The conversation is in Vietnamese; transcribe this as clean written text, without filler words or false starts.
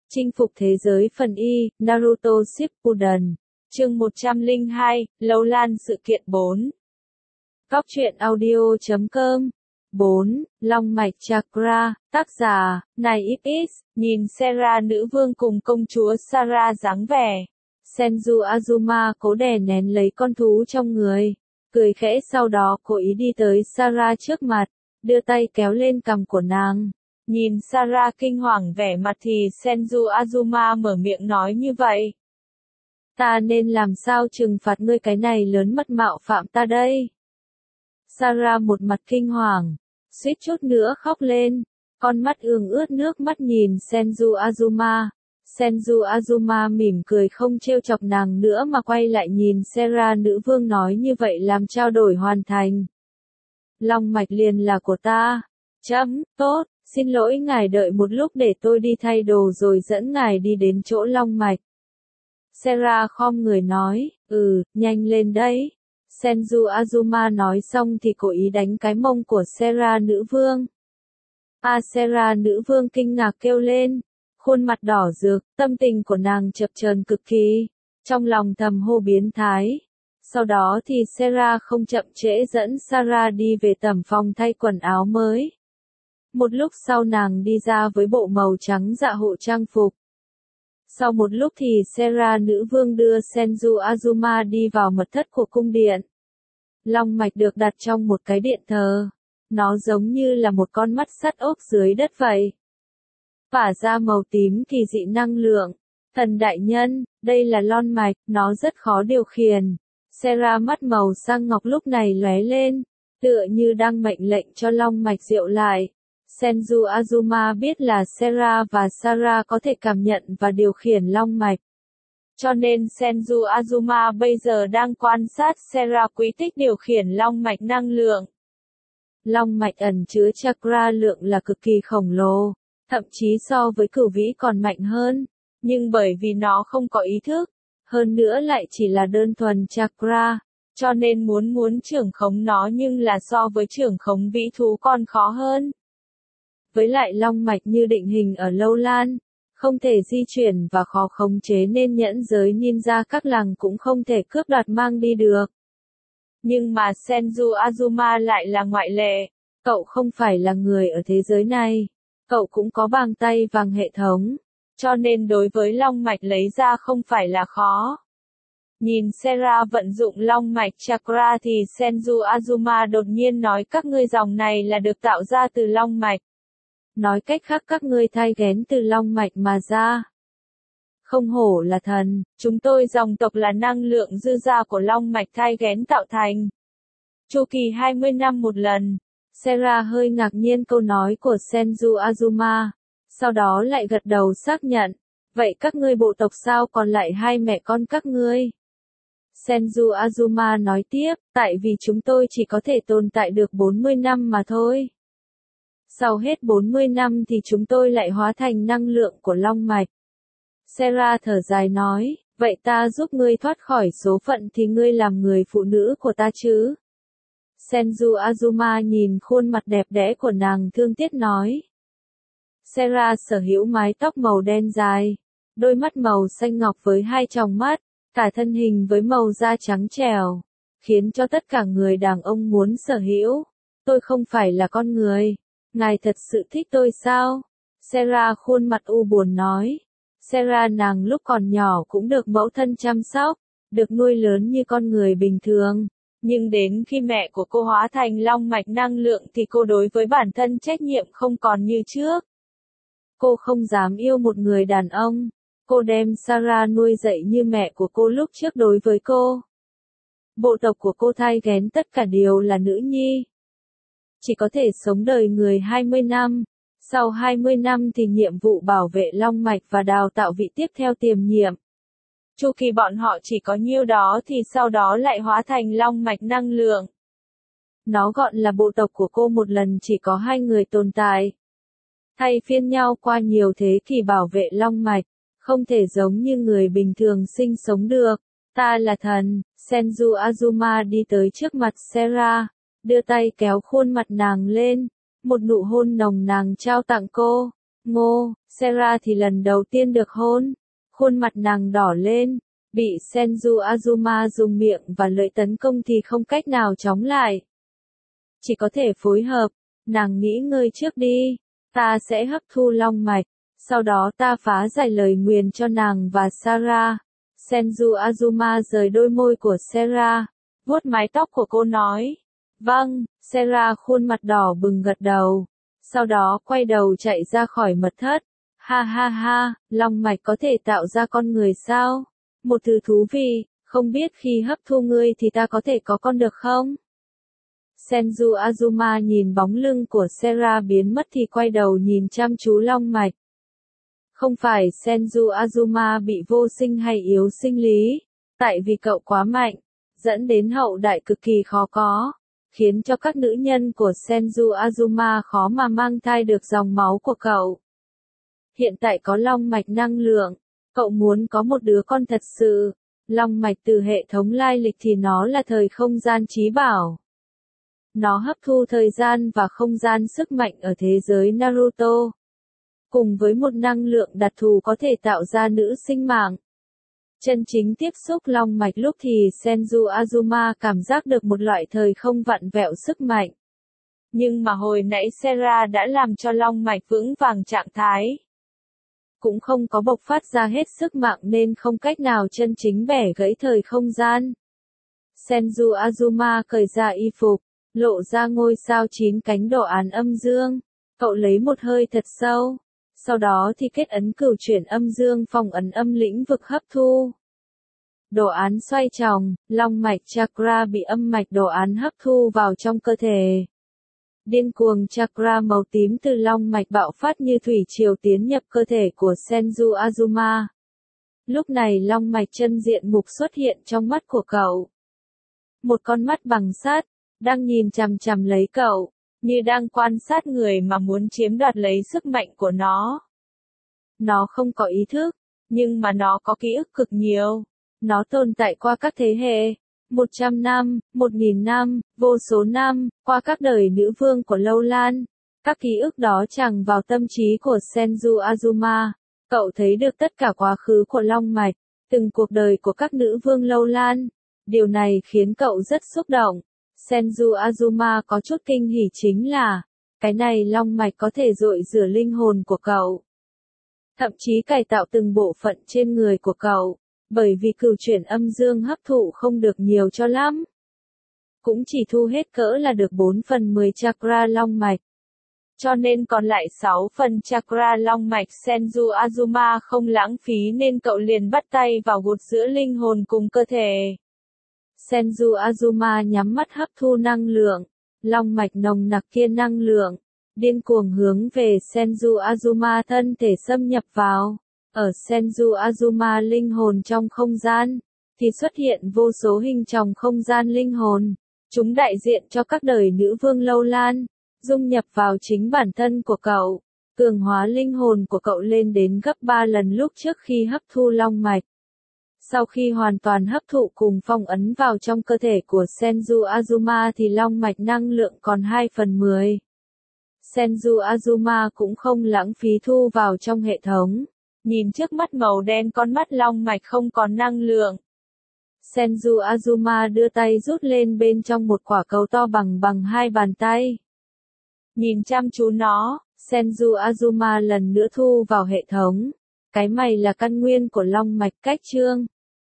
Chinh phục thế giới phần Y, Naruto Shippuden. Chương 102, Lâu Lan sự kiện 4. Góc truyện audio.com. 4. Long mạch chakra, tác giả, Này XX, nhìn Sera nữ vương cùng công chúa Sarah dáng vẻ. Senju Azuma cố đè nén lấy con thú trong người, cười khẽ sau đó cố ý đi tới Sarah trước mặt, đưa tay kéo lên cằm của nàng. Nhìn Sarah kinh hoàng vẻ mặt thì Senju Azuma mở miệng nói như vậy. Ta nên làm sao trừng phạt ngươi cái này lớn mật mạo phạm ta đây? Sarah một mặt kinh hoàng, suýt chút nữa khóc lên, con mắt ương ướt nước mắt nhìn Senju Azuma. Senju Azuma mỉm cười không trêu chọc nàng nữa mà quay lại nhìn Sarah nữ vương nói như vậy làm trao đổi hoàn thành. Long mạch liền là của ta. Tốt, xin lỗi ngài đợi một lúc để tôi đi thay đồ rồi dẫn ngài đi đến chỗ long mạch. Sarah khom người nói, nhanh lên đấy. Senju Azuma nói xong thì cố ý đánh cái mông của Sarah nữ vương. Sarah nữ vương kinh ngạc kêu lên, khuôn mặt đỏ rực, tâm tình của nàng chập chờn cực kỳ, trong lòng thầm hô biến thái. Sau đó thì Sarah không chậm trễ dẫn Sarah đi về tẩm phòng thay quần áo mới. Một lúc sau nàng đi ra với bộ màu trắng dạ hộ trang phục. Sau một lúc thì Sarah nữ vương đưa Senju Azuma đi vào mật thất của cung điện. Long mạch được đặt trong một cái điện thờ. Nó giống như là một con mắt sắt ốc dưới đất vậy. Phả ra màu tím kỳ dị năng lượng. Thần đại nhân, đây là long mạch, nó rất khó điều khiển. Sarah mắt màu sang ngọc lúc này lóe lên, tựa như đang mệnh lệnh cho long mạch dịu lại. Senju Azuma biết là Sarah và Sarah có thể cảm nhận và điều khiển long mạch. Cho nên Senju Azuma bây giờ đang quan sát Sarah quý tích điều khiển long mạch năng lượng. Long mạch ẩn chứa chakra lượng là cực kỳ khổng lồ, thậm chí so với cửu vĩ còn mạnh hơn, nhưng bởi vì nó không có ý thức, hơn nữa lại chỉ là đơn thuần chakra, cho nên muốn trưởng khống nó nhưng là so với trưởng khống vĩ thú còn khó hơn. Với lại long mạch như định hình ở Lâu Lan, không thể di chuyển và khó khống chế nên nhẫn giới ninja các làng cũng không thể cướp đoạt mang đi được. Nhưng mà Senju Azuma lại là ngoại lệ, cậu không phải là người ở thế giới này, cậu cũng có bàn tay vàng hệ thống, cho nên đối với long mạch lấy ra không phải là khó. Nhìn Sarah vận dụng long mạch chakra thì Senju Azuma đột nhiên nói các ngươi dòng này là được tạo ra từ long mạch. Nói cách khác các ngươi thai nghén từ long mạch mà ra. Không hổ là thần, chúng tôi dòng tộc là năng lượng dư ra của long mạch thai nghén tạo thành. Chu kỳ 20 năm một lần. Sarah hơi ngạc nhiên câu nói của Senju Azuma, sau đó lại gật đầu xác nhận. Vậy các ngươi bộ tộc sao còn lại hai mẹ con các ngươi? Senju Azuma nói tiếp, tại vì chúng tôi chỉ có thể tồn tại được 40 năm mà thôi. Sau hết 40 năm thì chúng tôi lại hóa thành năng lượng của long mạch. Sarah thở dài nói, vậy ta giúp ngươi thoát khỏi số phận thì ngươi làm người phụ nữ của ta chứ? Senju Azuma nhìn khuôn mặt đẹp đẽ của nàng thương tiếc nói. Sarah sở hữu mái tóc màu đen dài, đôi mắt màu xanh ngọc với hai tròng mắt, cả thân hình với màu da trắng trẻo, khiến cho tất cả người đàn ông muốn sở hữu. Tôi không phải là con người. Ngài thật sự thích tôi sao? Sarah khuôn mặt u buồn nói. Sarah nàng lúc còn nhỏ cũng được mẫu thân chăm sóc, được nuôi lớn như con người bình thường. Nhưng đến khi mẹ của cô hóa thành long mạch năng lượng thì cô đối với bản thân trách nhiệm không còn như trước. Cô không dám yêu một người đàn ông. Cô đem Sarah nuôi dạy như mẹ của cô lúc trước đối với cô. Bộ tộc của cô thai nghén tất cả đều là nữ nhi. Chỉ có thể sống đời người 20 năm. Sau 20 năm thì nhiệm vụ bảo vệ long mạch và đào tạo vị tiếp theo tiềm nhiệm. Chu kỳ bọn họ chỉ có nhiêu đó thì sau đó lại hóa thành long mạch năng lượng. Nó gọn là bộ tộc của cô một lần chỉ có hai người tồn tại. Thay phiên nhau qua nhiều thế kỷ bảo vệ long mạch, không thể giống như người bình thường sinh sống được. Ta là thần. Senju Azuma đi tới trước mặt Sarah, đưa tay kéo khuôn mặt nàng lên, một nụ hôn nồng nàng trao tặng cô. Ngô, Sarah thì lần đầu tiên được hôn. Khuôn mặt nàng đỏ lên, bị Senju Azuma dùng miệng và lưỡi tấn công thì không cách nào chống lại. Chỉ có thể phối hợp, nàng nghỉ ngơi trước đi, ta sẽ hấp thu long mạch, sau đó ta phá giải lời nguyền cho nàng và Sarah. Senju Azuma rời đôi môi của Sarah, vuốt mái tóc của cô nói. Vâng, Sarah khuôn mặt đỏ bừng gật đầu, sau đó quay đầu chạy ra khỏi mật thất. Ha ha ha, long mạch có thể tạo ra con người sao? Một thứ thú vị, không biết khi hấp thu ngươi thì ta có thể có con được không? Senju Azuma nhìn bóng lưng của Sarah biến mất thì quay đầu nhìn chăm chú long mạch. Không phải Senju Azuma bị vô sinh hay yếu sinh lý, tại vì cậu quá mạnh, dẫn đến hậu đại cực kỳ khó có, khiến cho các nữ nhân của Senju Azuma khó mà mang thai được dòng máu của cậu. Hiện tại có long mạch năng lượng, cậu muốn có một đứa con thật sự. Long mạch từ hệ thống lai lịch thì nó là thời không gian trí bảo. Nó hấp thu thời gian và không gian sức mạnh ở thế giới Naruto. Cùng với một năng lượng đặc thù có thể tạo ra nữ sinh mạng. Chân chính tiếp xúc long mạch lúc thì Senju Azuma cảm giác được một loại thời không vặn vẹo sức mạnh. Nhưng mà hồi nãy Sarah đã làm cho long mạch vững vàng trạng thái. Cũng không có bộc phát ra hết sức mạnh nên không cách nào chân chính bẻ gãy thời không gian. Senju Azuma cởi ra y phục, lộ ra ngôi sao 9 cánh đồ án âm dương. Cậu lấy một hơi thật sâu, sau đó thì kết ấn cửu chuyển âm dương phong ấn âm lĩnh vực hấp thu. Đồ án xoay tròn, long mạch chakra bị âm mạch đồ án hấp thu vào trong cơ thể. Điên cuồng chakra màu tím từ long mạch bạo phát như thủy triều tiến nhập cơ thể của Senju Azuma. Lúc này long mạch chân diện mục xuất hiện trong mắt của cậu. Một con mắt bằng sắt, đang nhìn chằm chằm lấy cậu, như đang quan sát người mà muốn chiếm đoạt lấy sức mạnh của nó. Nó không có ý thức, nhưng mà nó có ký ức cực nhiều. Nó tồn tại qua các thế hệ. 100 năm, 1000 năm, vô số năm, qua các đời nữ vương của Lâu Lan. Các ký ức đó tràn vào tâm trí của Senju Azuma. Cậu thấy được tất cả quá khứ của long mạch, từng cuộc đời của các nữ vương Lâu Lan. Điều này khiến cậu rất xúc động. Senju Azuma có chút kinh hỉ chính là, cái này long mạch có thể dội rửa linh hồn của cậu. Thậm chí cải tạo từng bộ phận trên người của cậu. Bởi vì cửu chuyển âm dương hấp thụ không được nhiều cho lắm. Cũng chỉ thu hết cỡ là được 4/10 chakra long mạch. Cho nên còn lại 6 phần chakra long mạch Senju Azuma không lãng phí nên cậu liền bắt tay vào gột giữa linh hồn cùng cơ thể. Senju Azuma nhắm mắt hấp thu năng lượng, long mạch nồng nặc kia năng lượng, điên cuồng hướng về Senju Azuma thân thể xâm nhập vào. Ở Senju Azuma linh hồn trong không gian, thì xuất hiện vô số hình tròng không gian linh hồn. Chúng đại diện cho các đời nữ vương Lâu Lan, dung nhập vào chính bản thân của cậu, cường hóa linh hồn của cậu lên đến gấp 3 lần lúc trước khi hấp thu long mạch. Sau khi hoàn toàn hấp thụ cùng phong ấn vào trong cơ thể của Senju Azuma thì long mạch năng lượng còn 2/10. Senju Azuma cũng không lãng phí thu vào trong hệ thống. Nhìn trước mắt màu đen con mắt long mạch không còn năng lượng. Senju Azuma đưa tay rút lên bên trong một quả cầu to bằng 2 bàn tay. Nhìn chăm chú nó, Senju Azuma lần nữa thu vào hệ thống. Cái mày là căn nguyên của long mạch cách chương.